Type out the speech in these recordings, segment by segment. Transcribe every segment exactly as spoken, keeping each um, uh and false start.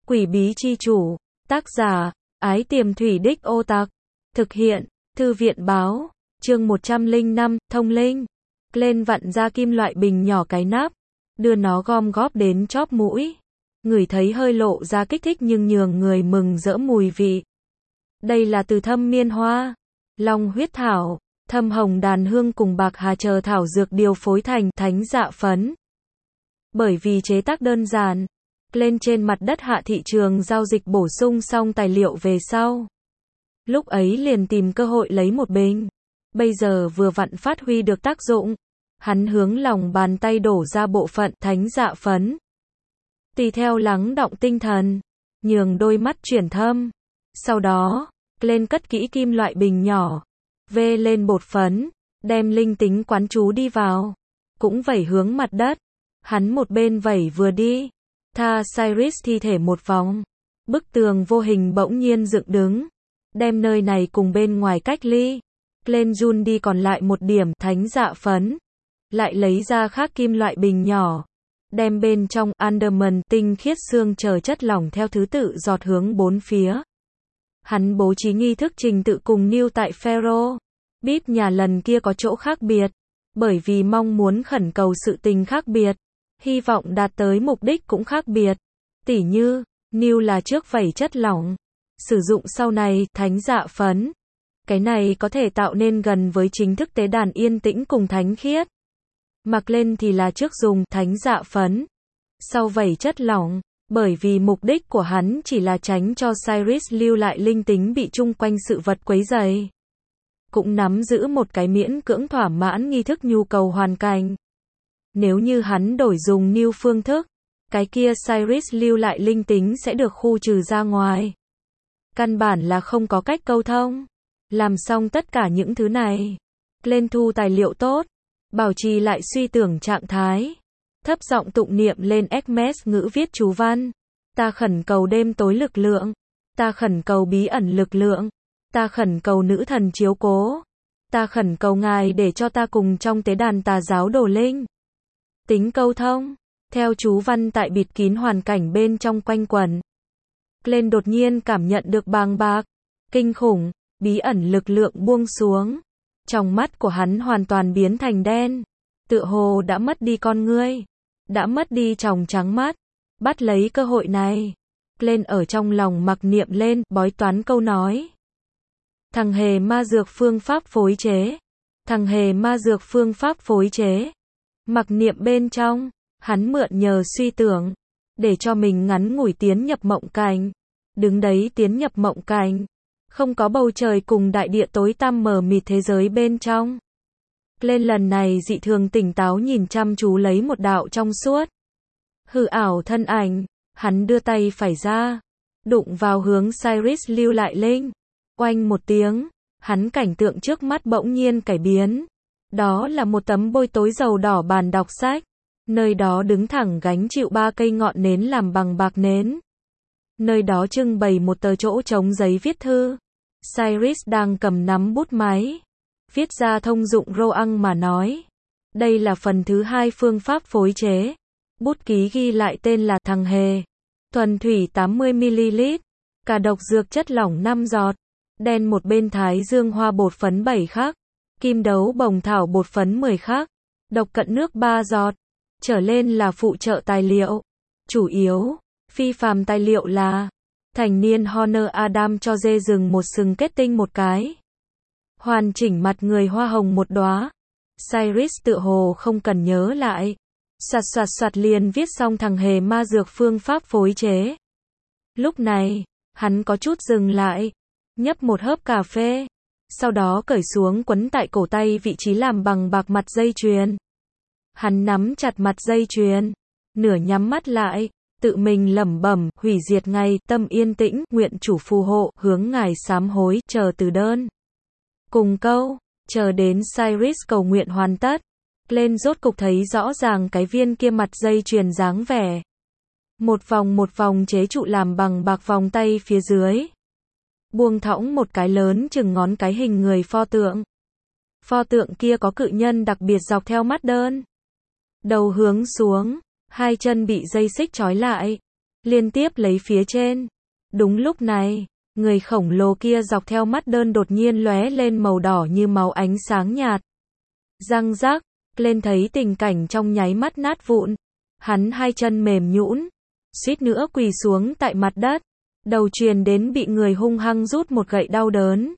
Quỷ bí chi chủ, tác giả, Ái Tiềm Thủy Đích Ô Tặc, thực hiện, Thư viện báo, chương một trăm lẻ năm, thông linh. Lên vặn ra kim loại bình nhỏ cái nắp, đưa nó gom góp đến chóp mũi. Ngửi thấy hơi lộ ra kích thích nhưng nhường người mừng rỡ mùi vị. Đây là từ thâm miên hoa, long huyết thảo, thâm hồng đàn hương cùng bạc hà chờ thảo dược điều phối thành thánh dạ phấn. Bởi vì chế tác đơn giản, lên trên mặt đất hạ thị trường giao dịch bổ sung xong tài liệu về sau. Lúc ấy liền tìm cơ hội lấy một bình. Bây giờ vừa vặn phát huy được tác dụng. Hắn hướng lòng bàn tay đổ ra bộ phận thánh dạ phấn. Tùy theo lắng động tinh thần, nhường đôi mắt chuyển thâm. Sau đó, lên cất kỹ kim loại bình nhỏ, vê lên bột phấn, đem linh tính quán chú đi vào. Cũng vẩy hướng mặt đất. Hắn một bên vẩy vừa đi, tha Cyrus thi thể một vòng. Bức tường vô hình bỗng nhiên dựng đứng, đem nơi này cùng bên ngoài cách ly. Lên run đi còn lại một điểm thánh dạ phấn, lại lấy ra khác kim loại bình nhỏ, đem bên trong Underman tinh khiết xương chờ chất lỏng theo thứ tự giọt hướng bốn phía. Hắn bố trí nghi thức trình tự cùng New tại Pharaoh Bít nhà lần kia có chỗ khác biệt, bởi vì mong muốn khẩn cầu sự tình khác biệt, hy vọng đạt tới mục đích cũng khác biệt. Tỉ như, New là trước vẩy chất lỏng, sử dụng sau này thánh dạ phấn. Cái này có thể tạo nên gần với chính thức tế đàn yên tĩnh cùng thánh khiết. Mặc lên thì là trước dùng thánh dạ phấn, sau vẩy chất lỏng, bởi vì mục đích của hắn chỉ là tránh cho Cyrus lưu lại linh tính bị chung quanh sự vật quấy rầy. Cũng nắm giữ một cái miễn cưỡng thỏa mãn nghi thức nhu cầu hoàn cảnh. Nếu như hắn đổi dùng new phương thức, cái kia Cyrus lưu lại linh tính sẽ được khu trừ ra ngoài. Căn bản là không có cách câu thông. Làm xong tất cả những thứ này, lên thu tài liệu tốt, bảo trì lại suy tưởng trạng thái, thấp giọng tụng niệm lên Hermes ngữ viết chú văn. Ta khẩn cầu đêm tối lực lượng, ta khẩn cầu bí ẩn lực lượng, ta khẩn cầu nữ thần chiếu cố, ta khẩn cầu ngài để cho ta cùng trong tế đàn tà giáo đồ linh. Tính câu thông, theo chú văn tại bịt kín hoàn cảnh bên trong quanh quẩn. Lên đột nhiên cảm nhận được bàng bạc, kinh khủng, bí ẩn lực lượng buông xuống. Trong mắt của hắn hoàn toàn biến thành đen, tựa hồ đã mất đi con ngươi, đã mất đi tròng trắng mắt. Bắt lấy cơ hội này, lên ở trong lòng mặc niệm lên bói toán câu nói. Thằng hề ma dược phương pháp phối chế, thằng hề ma dược phương pháp phối chế. Mặc niệm bên trong, hắn mượn nhờ suy tưởng, để cho mình ngắn ngủi tiến nhập mộng cảnh. Đứng đấy tiến nhập mộng cảnh, không có bầu trời cùng đại địa tối tăm mờ mịt thế giới bên trong. Lên lần này dị thường tỉnh táo nhìn chăm chú lấy một đạo trong suốt, hư ảo thân ảnh, hắn đưa tay phải ra, đụng vào hướng Cyrus lưu lại linh. Oanh một tiếng, hắn cảnh tượng trước mắt bỗng nhiên cải biến. Đó là một tấm bôi tối dầu đỏ bàn đọc sách. Nơi đó đứng thẳng gánh chịu ba cây ngọn nến làm bằng bạc nến. Nơi đó trưng bày một tờ chỗ trống giấy viết thư. Cyrus đang cầm nắm bút máy, viết ra thông dụng Roang mà nói. Đây là phần thứ hai phương pháp phối chế. Bút ký ghi lại tên là thằng hề. Thuần thủy tám mươi mi li lít. Cả độc dược chất lỏng năm giọt. Đen một bên thái dương hoa bột phấn bảy khắc. Kim đấu bồng thảo bột phấn mười khắc. Độc cận nước ba giọt. Trở lên là phụ trợ tài liệu. Chủ yếu, phi phàm tài liệu là thành niên Honor Adam cho dê rừng một sừng kết tinh một cái. Hoàn chỉnh mặt người hoa hồng một đóa. Cyrus tựa hồ không cần nhớ lại. Soạt soạt soạt liền viết xong thằng hề ma dược phương pháp phối chế. Lúc này, hắn có chút dừng lại, nhấp một hớp cà phê, sau đó cởi xuống quấn tại cổ tay vị trí làm bằng bạc mặt dây chuyền. Hắn nắm chặt mặt dây chuyền, nửa nhắm mắt lại, tự mình lẩm bẩm, hủy diệt ngày, tâm yên tĩnh, nguyện chủ phù hộ, hướng ngài sám hối, chờ từ đơn. Cùng câu, chờ đến Cyrus cầu nguyện hoàn tất, lên rốt cục thấy rõ ràng cái viên kia mặt dây chuyền dáng vẻ. Một vòng một vòng chế trụ làm bằng bạc vòng tay phía dưới. Buông thõng một cái lớn chừng ngón cái hình người pho tượng. Pho tượng kia có cự nhân đặc biệt dọc theo mắt đơn. Đầu hướng xuống, hai chân bị dây xích trói lại. liên tiếp lấy phía trên. Đúng lúc này, người khổng lồ kia dọc theo mắt đơn đột nhiên lóe lên màu đỏ như máu ánh sáng nhạt. Răng rác, lên thấy tình cảnh trong nháy mắt nát vụn. Hắn hai chân mềm nhũn, suýt nữa quỳ xuống tại mặt đất. Đầu truyền đến bị người hung hăng rút một gậy đau đớn.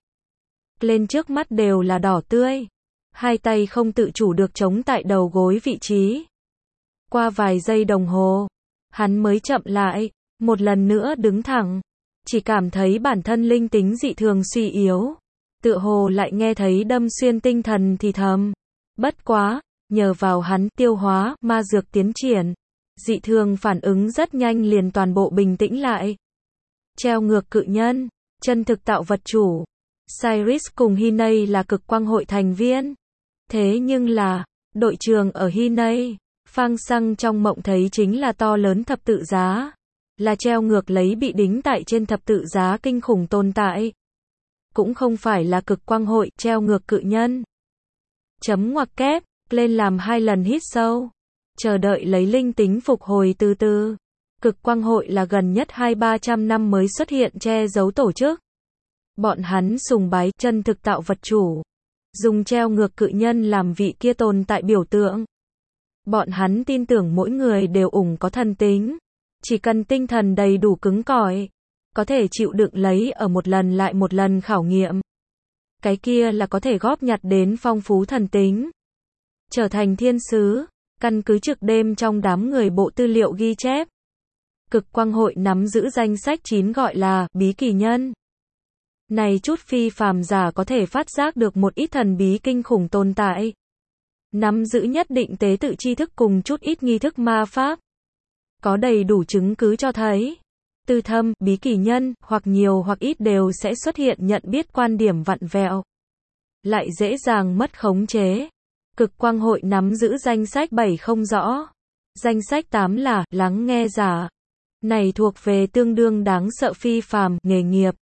Lên trước mắt đều là đỏ tươi. Hai tay không tự chủ được chống tại đầu gối vị trí. Qua vài giây đồng hồ, hắn mới chậm lại, một lần nữa đứng thẳng. Chỉ cảm thấy bản thân linh tính dị thường suy yếu. Tựa hồ lại nghe thấy đâm xuyên tinh thần thì thầm. Bất quá, nhờ vào hắn tiêu hóa ma dược tiến triển. Dị thường phản ứng rất nhanh liền toàn bộ bình tĩnh lại. Treo ngược cự nhân, chân thực tạo vật chủ. Cyrus cùng Hinay là cực quang hội thành viên. Thế nhưng là, đội trưởng ở Hinay, Phang Xăng trong mộng thấy chính là to lớn thập tự giá. Là treo ngược lấy bị đính tại trên thập tự giá kinh khủng tồn tại. Cũng không phải là cực quang hội treo ngược cự nhân. Chấm ngoặc kép, lên làm hai lần hít sâu. Chờ đợi lấy linh tính phục hồi từ từ. Cực quang hội là gần nhất hai ba trăm năm mới xuất hiện che giấu tổ chức. Bọn hắn sùng bái chân thực tạo vật chủ. Dùng treo ngược cự nhân làm vị kia tồn tại biểu tượng. Bọn hắn tin tưởng mỗi người đều ủng có thần tính. Chỉ cần tinh thần đầy đủ cứng cỏi, có thể chịu đựng lấy ở một lần lại một lần khảo nghiệm. Cái kia là có thể góp nhặt đến phong phú thần tính. Trở thành thiên sứ, căn cứ trực đêm trong đám người bộ tư liệu ghi chép. Cực quang hội nắm giữ danh sách chín gọi là bí kỳ nhân. Này chút phi phàm giả có thể phát giác được một ít thần bí kinh khủng tồn tại. Nắm giữ nhất định tế tự tri thức cùng chút ít nghi thức ma pháp. Có đầy đủ chứng cứ cho thấy. Tư thâm, bí kỳ nhân, hoặc nhiều hoặc ít đều sẽ xuất hiện nhận biết quan điểm vặn vẹo. Lại dễ dàng mất khống chế. Cực quang hội nắm giữ danh sách bảy không rõ. Danh sách tám là lắng nghe giả. Này thuộc về tương đương đáng sợ phi phàm, nghề nghiệp.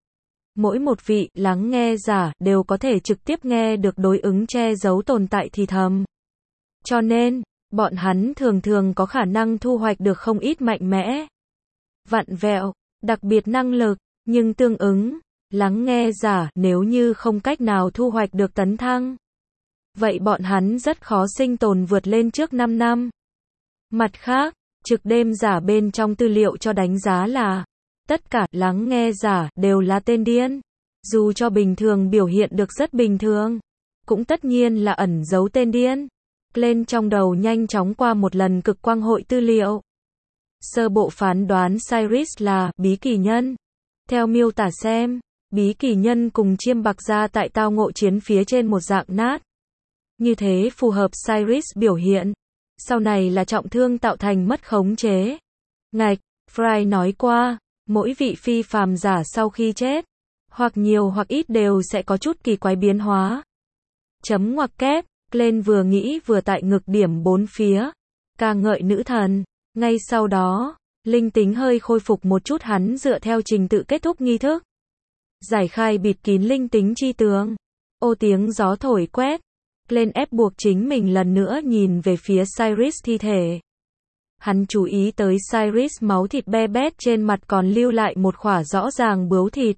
Mỗi một vị lắng nghe giả đều có thể trực tiếp nghe được đối ứng che giấu tồn tại thì thầm. Cho nên, bọn hắn thường thường có khả năng thu hoạch được không ít mạnh mẽ, vặn vẹo, đặc biệt năng lực, nhưng tương ứng, lắng nghe giả nếu như không cách nào thu hoạch được tấn thăng. Vậy bọn hắn rất khó sinh tồn vượt lên trước năm năm. Mặt khác, trực đêm giả bên trong tư liệu cho đánh giá là tất cả lắng nghe giả đều là tên điên. Dù cho bình thường biểu hiện được rất bình thường, cũng tất nhiên là ẩn giấu tên điên. Lên trong đầu nhanh chóng qua một lần cực quang hội tư liệu. Sơ bộ phán đoán Cyrus là bí kỳ nhân. Theo miêu tả xem, bí kỳ nhân cùng chiêm bạc ra tại tao ngộ chiến phía trên một dạng nát. Như thế phù hợp Cyrus biểu hiện. Sau này là trọng thương tạo thành mất khống chế. Ngạch, Fry nói qua, mỗi vị phi phàm giả sau khi chết, hoặc nhiều hoặc ít đều sẽ có chút kỳ quái biến hóa. Chấm ngoặc kép, lên vừa nghĩ vừa tại ngực điểm bốn phía. Ca ngợi nữ thần. Ngay sau đó, linh tính hơi khôi phục một chút hắn dựa theo trình tự kết thúc nghi thức. Giải khai bịt kín linh tính chi tường. Ô tiếng gió thổi quét. Lên ép buộc chính mình lần nữa nhìn về phía Cyrus thi thể. Hắn chú ý tới Cyrus máu thịt be bét trên mặt còn lưu lại một khỏa rõ ràng bướu thịt.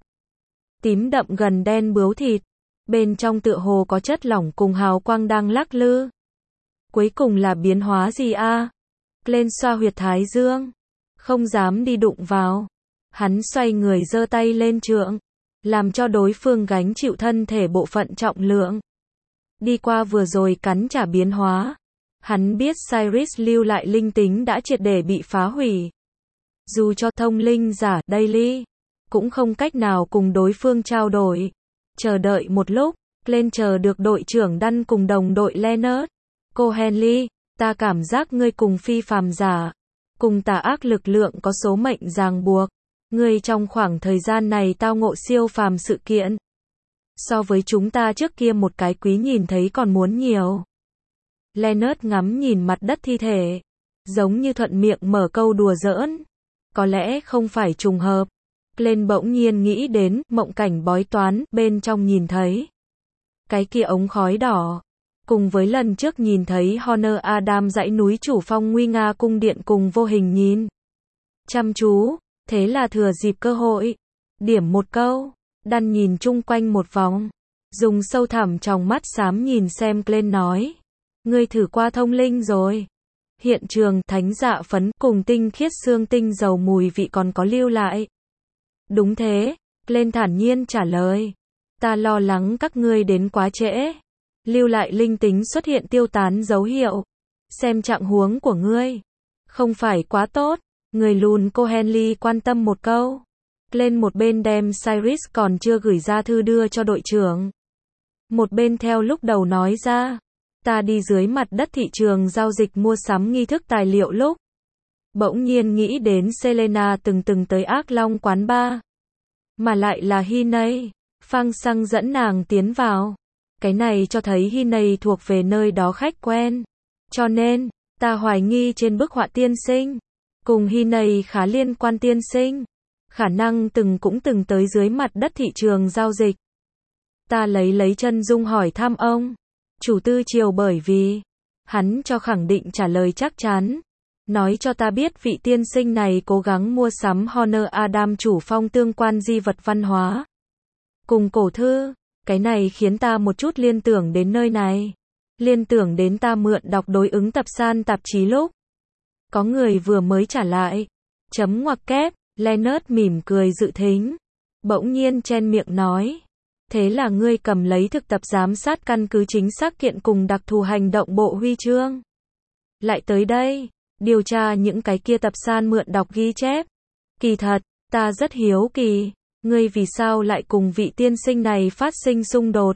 Tím đậm gần đen bướu thịt. Bên trong tựa hồ có chất lỏng cùng hào quang đang lắc lư. Cuối cùng là biến hóa gì a? À? Lên xoa huyệt thái dương. Không dám đi đụng vào. Hắn xoay người giơ tay lên trượng. Làm cho đối phương gánh chịu thân thể bộ phận trọng lượng. Đi qua vừa rồi cắn trả biến hóa. Hắn biết Cyrus lưu lại linh tính đã triệt để bị phá hủy. Dù cho thông linh giả Daily, cũng không cách nào cùng đối phương trao đổi. Chờ đợi một lúc, lên chờ được đội trưởng Đăn cùng đồng đội Leonard. Cô Henley, ta cảm giác ngươi cùng phi phàm giả, cùng tà ác lực lượng có số mệnh ràng buộc. Ngươi trong khoảng thời gian này tao ngộ siêu phàm sự kiện. So với chúng ta trước kia một cái quý nhìn thấy còn muốn nhiều. Leonard ngắm nhìn mặt đất thi thể, giống như thuận miệng mở câu đùa giỡn. Có lẽ không phải trùng hợp. Lên bỗng nhiên nghĩ đến mộng cảnh bói toán bên trong nhìn thấy. Cái kia ống khói đỏ. Cùng với lần trước nhìn thấy Honor Adam dãy núi chủ phong nguy nga cung điện cùng vô hình nhìn. chăm chú, thế là thừa dịp cơ hội. Điểm một câu, Đan nhìn chung quanh một vòng, dùng sâu thẳm tròng mắt xám nhìn xem Glenn nói. Ngươi thử qua thông linh rồi. Hiện trường thánh dạ phấn cùng tinh khiết xương tinh dầu mùi vị còn có lưu lại. Đúng thế, Glenn thản nhiên trả lời. Ta lo lắng các ngươi đến quá trễ. Lưu lại linh tính xuất hiện tiêu tán dấu hiệu. Xem trạng huống của ngươi. Không phải quá tốt. Người lùn cô Henley quan tâm một câu. Glenn một bên đem Cyrus còn chưa gửi ra thư đưa cho đội trưởng. Một bên theo lúc đầu nói ra. Ta đi dưới mặt đất thị trường giao dịch mua sắm nghi thức tài liệu lúc. Bỗng nhiên nghĩ đến Selena từng từng tới Ác Long quán bar. Mà lại là Hinay. Phang Xăng dẫn nàng tiến vào. Cái này cho thấy Hinay thuộc về nơi đó khách quen. Cho nên, ta hoài nghi trên bức họa tiên sinh. Cùng Hinay khá liên quan tiên sinh. Khả năng từng cũng từng tới dưới mặt đất thị trường giao dịch. Ta lấy lấy chân dung hỏi thăm ông. Chủ tư chiều bởi vì. Hắn cho khẳng định trả lời chắc chắn. Nói cho ta biết vị tiên sinh này cố gắng mua sắm Honor Adam chủ phong tương quan di vật văn hóa. Cùng cổ thư. Cái này khiến ta một chút liên tưởng đến nơi này. Liên tưởng đến ta mượn đọc đối ứng tập san tạp chí lúc. Có người vừa mới trả lại. Chấm ngoặc kép. Leonard mỉm cười dự thính. Bỗng nhiên chen miệng nói. Thế là ngươi cầm lấy thực tập giám sát căn cứ chính xác kiện cùng đặc thù hành động bộ huy chương. Lại tới đây, điều tra những cái kia tập san mượn đọc ghi chép. Kỳ thật, ta rất hiếu kỳ, ngươi vì sao lại cùng vị tiên sinh này phát sinh xung đột.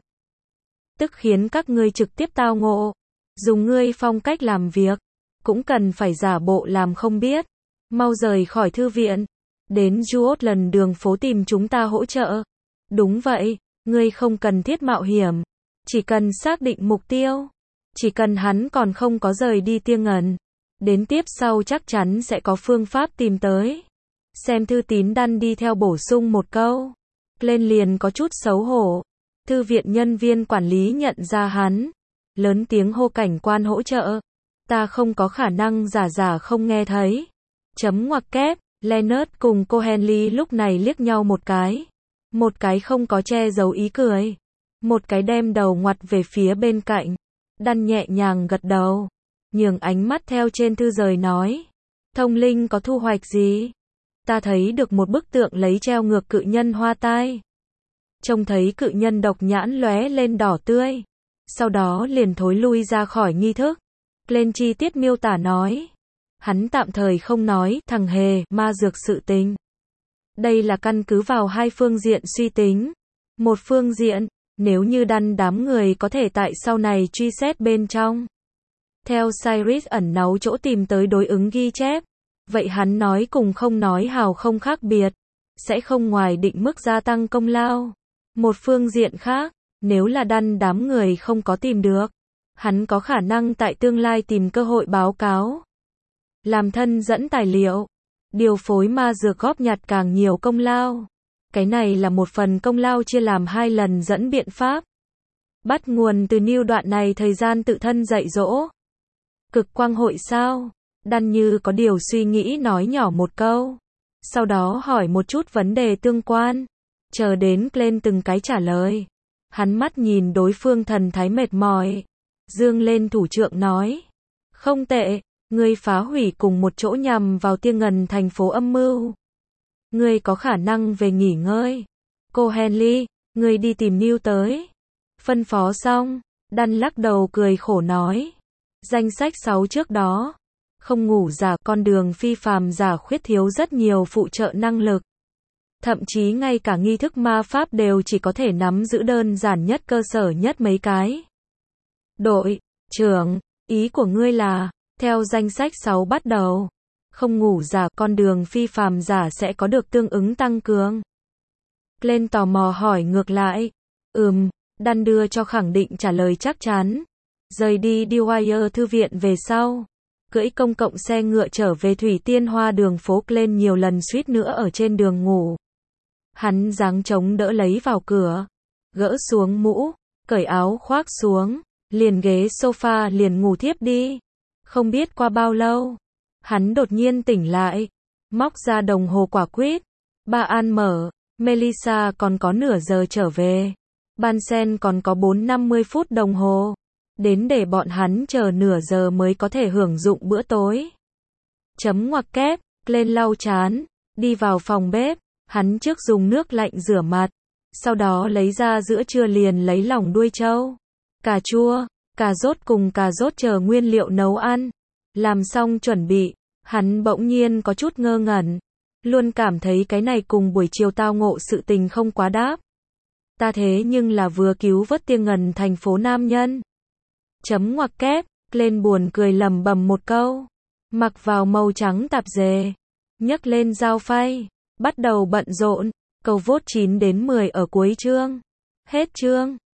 Tức khiến các ngươi trực tiếp tao ngộ. Dùng ngươi phong cách làm việc, cũng cần phải giả bộ làm không biết. Mau rời khỏi thư viện, đến Juotland đường phố tìm chúng ta hỗ trợ. Đúng vậy. Ngươi không cần thiết mạo hiểm, chỉ cần xác định mục tiêu, chỉ cần hắn còn không có rời đi Tiêng Ngần, đến tiếp sau chắc chắn sẽ có phương pháp tìm tới. Xem thư tín Đan đi theo bổ sung một câu, lên liền có chút xấu hổ. Thư viện nhân viên quản lý nhận ra hắn, lớn tiếng hô cảnh quan hỗ trợ. Ta không có khả năng giả giả không nghe thấy. Chấm ngoặc kép, Leonard cùng cô Henley lúc này liếc nhau một cái. Một cái không có che giấu ý cười. Một cái đem đầu ngoặt về phía bên cạnh. Đan nhẹ nhàng gật đầu. Nhường ánh mắt theo trên thư rời nói. Thông linh có thu hoạch gì? Ta thấy được một bức tượng lấy treo ngược cự nhân hoa tai. Trông thấy cự nhân độc nhãn lóe lên đỏ tươi. Sau đó liền thối lui ra khỏi nghi thức. Lên chi tiết miêu tả nói. Hắn tạm thời không nói thằng hề ma dược sự tình. Đây là căn cứ vào hai phương diện suy tính. Một phương diện, nếu như Đan đám người có thể tại sau này truy xét bên trong. Theo Cyrus ẩn náu chỗ tìm tới đối ứng ghi chép. Vậy hắn nói cùng không nói hào không khác biệt. Sẽ không ngoài định mức gia tăng công lao. Một phương diện khác, nếu là Đan đám người không có tìm được. Hắn có khả năng tại tương lai tìm cơ hội báo cáo. Làm thân dẫn tài liệu. Điều phối ma dược góp nhặt càng nhiều công lao. Cái này là một phần công lao chia làm hai lần dẫn biện pháp. Bắt nguồn từ New đoạn này thời gian tự thân dạy dỗ. Cực quang hội sao? Đan như có điều suy nghĩ nói nhỏ một câu. Sau đó hỏi một chút vấn đề tương quan. Chờ đến Glenn từng cái trả lời. Hắn mắt nhìn đối phương thần thái mệt mỏi. Dương lên thủ trượng nói. Không tệ. Ngươi phá hủy cùng một chỗ nhằm vào Tiêng Ngần thành phố âm mưu. Ngươi có khả năng về nghỉ ngơi. Cô Henley, ngươi đi tìm Neil tới. Phân phó xong, Đan lắc đầu cười khổ nói. Danh sách sáu trước đó. Không ngủ giả con đường phi phàm giả khuyết thiếu rất nhiều phụ trợ năng lực. Thậm chí ngay cả nghi thức ma pháp đều chỉ có thể nắm giữ đơn giản nhất cơ sở nhất mấy cái. Đội trưởng, ý của ngươi là theo danh sách sáu bắt đầu, không ngủ giả con đường phi phàm giả sẽ có được tương ứng tăng cường. Glenn tò mò hỏi ngược lại. Ừm, Đan đưa cho khẳng định trả lời chắc chắn. Rời đi Dwyer thư viện về sau. Cưỡi công cộng xe ngựa trở về Thủy Tiên Hoa đường phố Glenn nhiều lần suýt nữa ở trên đường ngủ. Hắn giáng chống đỡ lấy vào cửa. Gỡ xuống mũ, cởi áo khoác xuống, liền ghế sofa liền ngủ thiếp đi. Không biết qua bao lâu, hắn đột nhiên tỉnh lại. Móc ra đồng hồ quả quýt. Ba An mở. Melissa còn có nửa giờ trở về. Bansen còn có bốn năm mươi phút đồng hồ. Đến để bọn hắn chờ nửa giờ mới có thể hưởng dụng bữa tối. Chấm ngoặc kép, lên lau chán, đi vào phòng bếp, hắn trước dùng nước lạnh rửa mặt, sau đó lấy ra giữa trưa liền lấy lỏng đuôi trâu, cà chua, cà rốt cùng cà rốt chờ nguyên liệu nấu ăn. Làm xong chuẩn bị, hắn bỗng nhiên có chút ngơ ngẩn, luôn cảm thấy cái này cùng buổi chiều tao ngộ sự tình không quá đáp. Ta thế nhưng là vừa cứu vớt Tiêng Ngần thành phố nam nhân. Chấm ngoặc kép, lên buồn cười lầm bầm một câu. Mặc vào màu trắng tạp dề, nhấc lên dao phay, bắt đầu bận rộn. Câu vốt chín đến mười ở cuối chương. Hết chương.